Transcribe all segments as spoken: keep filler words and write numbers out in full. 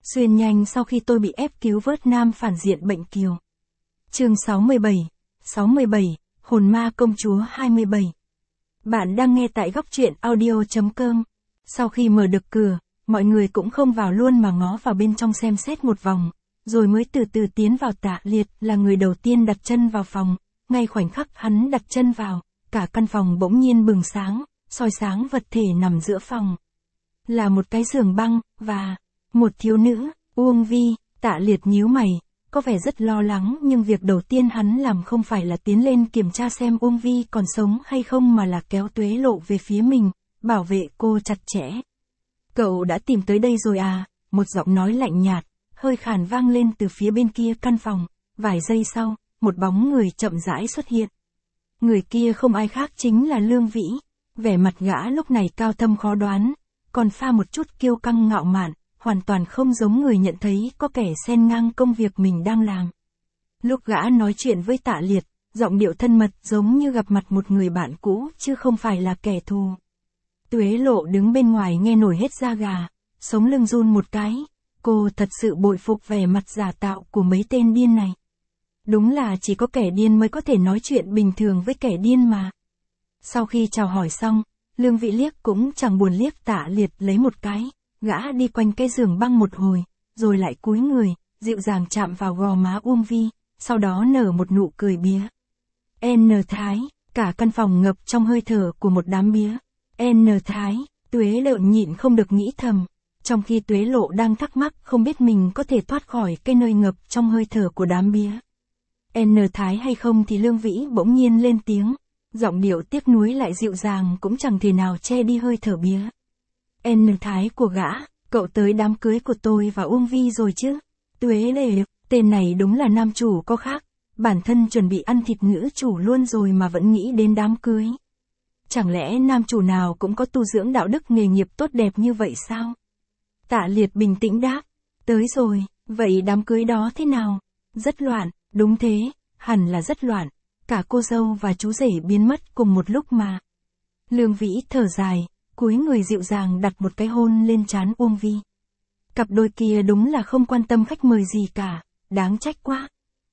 Xuyên nhanh sau khi tôi bị ép cứu vớt nam phản diện bệnh kiều. Chương sáu mươi bảy, sáu mươi bảy, Hồn ma công chúa hai mươi bảy. Bạn đang nghe tại góc truyện audio.com. Sau khi mở được cửa, mọi người cũng không vào luôn mà ngó vào bên trong xem xét một vòng, rồi mới từ từ tiến vào. Tạ Liệt là người đầu tiên đặt chân vào phòng, ngay khoảnh khắc hắn đặt chân vào, cả căn phòng bỗng nhiên bừng sáng, soi sáng vật thể nằm giữa phòng. Là một cái giường băng, và một thiếu nữ, Uông Vi. Tạ Liệt nhíu mày, có vẻ rất lo lắng, nhưng việc đầu tiên hắn làm không phải là tiến lên kiểm tra xem Uông Vi còn sống hay không mà là kéo Tuế Lộ về phía mình, bảo vệ cô chặt chẽ. Cậu đã tìm tới đây rồi à? Một giọng nói lạnh nhạt, hơi khàn vang lên từ phía bên kia căn phòng. Vài giây sau, một bóng người chậm rãi xuất hiện. Người kia không ai khác chính là Lương Vĩ. Vẻ mặt gã lúc này cao thâm khó đoán, còn pha một chút kiêu căng ngạo mạn, hoàn toàn không giống người nhận thấy có kẻ xen ngang công việc mình đang làm. Lúc gã nói chuyện với Tạ Liệt, giọng điệu thân mật giống như gặp mặt một người bạn cũ chứ không phải là kẻ thù. Tuế Lộ đứng bên ngoài nghe nổi hết da gà, sống lưng run một cái, cô thật sự bội phục vẻ mặt giả tạo của mấy tên điên này. Đúng là chỉ có kẻ điên mới có thể nói chuyện bình thường với kẻ điên mà. Sau khi chào hỏi xong, Lương Vĩ liếc cũng chẳng buồn liếc Tạ Liệt lấy một cái, gã đi quanh cái giường băng một hồi, rồi lại cúi người, dịu dàng chạm vào gò má Uông Vi, sau đó nở một nụ cười bía. N Thái, cả căn phòng ngập trong hơi thở của một đám bía. N Thái, Tuế Lộ nhịn không được nghĩ thầm, trong khi Tuế Lộ đang thắc mắc không biết mình có thể thoát khỏi cái nơi ngập trong hơi thở của đám bía N Thái hay không thì Lương Vĩ bỗng nhiên lên tiếng, giọng điệu tiếc nuối lại dịu dàng cũng chẳng thể nào che đi hơi thở bía. N Thái của gã, cậu tới đám cưới của tôi và Uông Vi rồi chứ? Tuế Lệ, tên này đúng là nam chủ có khác, bản thân chuẩn bị ăn thịt nữ chủ luôn rồi mà vẫn nghĩ đến đám cưới. Chẳng lẽ nam chủ nào cũng có tu dưỡng đạo đức nghề nghiệp tốt đẹp như vậy sao? Tạ Liệt bình tĩnh đáp, tới rồi, vậy đám cưới đó thế nào? Rất loạn, đúng thế, hẳn là rất loạn, cả cô dâu và chú rể biến mất cùng một lúc mà. Lương Vĩ thở dài, cúi người dịu dàng đặt một cái hôn lên trán Uông Vi. Cặp đôi kia đúng là không quan tâm khách mời gì cả, đáng trách quá.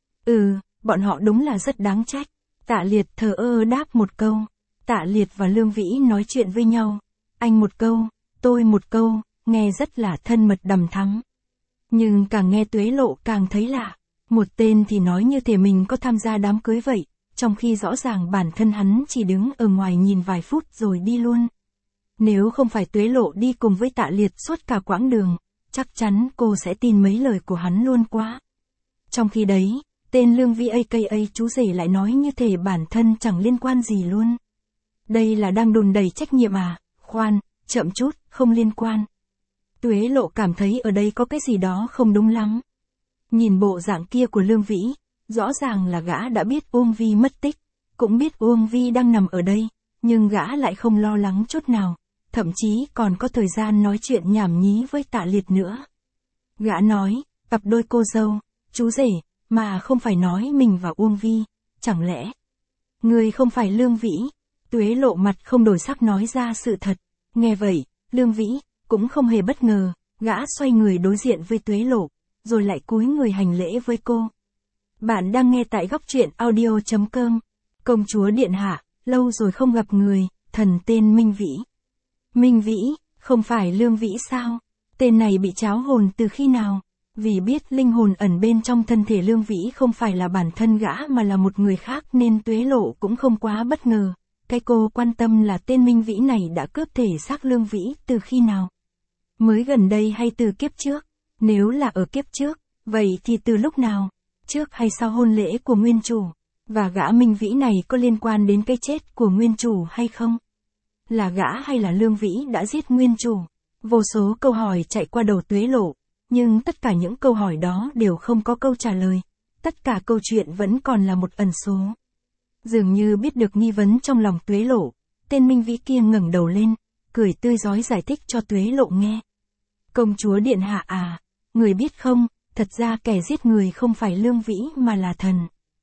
Ừ, bọn họ đúng là rất đáng trách. Tạ Liệt thờ ơ đáp một câu. Tạ Liệt và Lương Vĩ nói chuyện với nhau, anh một câu, tôi một câu, nghe rất là thân mật đằm thắm. Nhưng càng nghe Tuế Lộ càng thấy lạ, một tên thì nói như thể mình có tham gia đám cưới vậy, trong khi rõ ràng bản thân hắn chỉ đứng ở ngoài nhìn vài phút rồi đi luôn. Nếu không phải Tuế Lộ đi cùng với Tạ Liệt suốt cả quãng đường, chắc chắn cô sẽ tin mấy lời của hắn luôn quá. Trong khi đấy, tên Lương Vĩ aka chú rể lại nói như thể bản thân chẳng liên quan gì luôn. Đây là đang đùn đẩy trách nhiệm à? Khoan, chậm chút, không liên quan. Tuế Lộ cảm thấy ở đây có cái gì đó không đúng lắm. Nhìn bộ dạng kia của Lương Vĩ, rõ ràng là gã đã biết Uông Vi mất tích, cũng biết Uông Vi đang nằm ở đây, nhưng gã lại không lo lắng chút nào, thậm chí còn có thời gian nói chuyện nhảm nhí với Tạ Liệt nữa. Gã nói, cặp đôi cô dâu, chú rể, mà không phải nói mình và Uông Vi, chẳng lẽ người không phải Lương Vĩ? Tuế Lộ mặt không đổi sắc nói ra sự thật. Nghe vậy, Lương Vĩ cũng không hề bất ngờ, gã xoay người đối diện với Tuế Lộ, rồi lại cúi người hành lễ với cô. Bạn đang nghe tại góc truyện audio.com. Công chúa điện hạ, lâu rồi không gặp người, thần tên Minh Vĩ. Minh Vĩ, không phải Lương Vĩ sao? Tên này bị tráo hồn từ khi nào? Vì biết linh hồn ẩn bên trong thân thể Lương Vĩ không phải là bản thân gã mà là một người khác nên Tuế Lộ cũng không quá bất ngờ. Cái cô quan tâm là tên Minh Vĩ này đã cướp thể xác Lương Vĩ từ khi nào? Mới gần đây hay từ kiếp trước? Nếu là ở kiếp trước, vậy thì từ lúc nào? Trước hay sau hôn lễ của nguyên chủ? Và gã Minh Vĩ này có liên quan đến cái chết của nguyên chủ hay không? Là gã hay là Lương Vĩ đã giết nguyên chủ? Vô số câu hỏi chạy qua đầu Tuế Lộ, nhưng tất cả những câu hỏi đó đều không có câu trả lời. Tất cả câu chuyện vẫn còn là một ẩn số. Dường như biết được nghi vấn trong lòng Tuế Lộ, tên Minh Vĩ kia ngẩng đầu lên, cười tươi rói giải thích cho Tuế Lộ nghe. Công chúa điện hạ à, người biết không, thật ra kẻ giết người không phải Lương Vĩ mà là thần.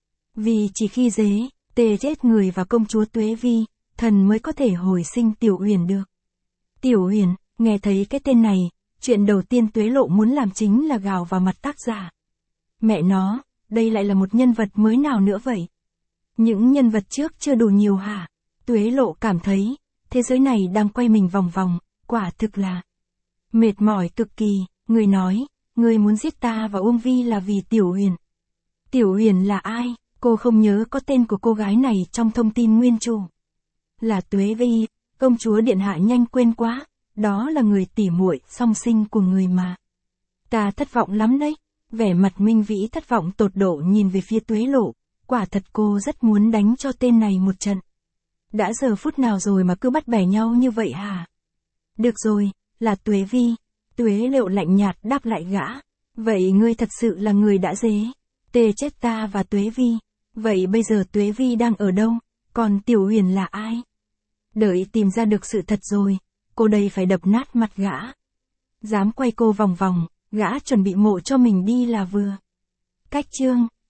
Vì chỉ khi dế, tê giết người và công chúa Tuế Vi, thần mới có thể hồi sinh Tiểu Uyển được. Tiểu Uyển, nghe thấy cái tên này, chuyện đầu tiên Tuế Lộ muốn làm chính là gào vào mặt tác giả. Mẹ nó, đây lại là một nhân vật mới nào nữa vậy? Những nhân vật trước chưa đủ nhiều hả? Tuế Lộ cảm thấy, thế giới này đang quay mình vòng vòng, quả thực là mệt mỏi cực kỳ. Người nói, người muốn giết ta và Uông Vi là vì Tiểu Huyền. Tiểu Huyền là ai? Cô không nhớ có tên của cô gái này trong thông tin nguyên chủ. Là Tuế Vi, công chúa điện hạ nhanh quên quá, đó là người tỉ muội song sinh của người mà. Ta thất vọng lắm đấy. Vẻ mặt Minh Vĩ thất vọng tột độ nhìn về phía Tuế Lộ, quả thật cô rất muốn đánh cho tên này một trận. Đã giờ phút nào rồi mà cứ bắt bẻ nhau như vậy hả? Được rồi, là Tuế Vi. Tuế Lộ lạnh nhạt đáp lại gã. Vậy ngươi thật sự là người đã dế. Tê chết ta và Tuế Vi. Vậy bây giờ Tuế Vi đang ở đâu? Còn Tiểu Huyền là ai? Đợi tìm ra được sự thật rồi, cô đây phải đập nát mặt gã. Dám quay cô vòng vòng, gã chuẩn bị mộ cho mình đi là vừa. Cách chương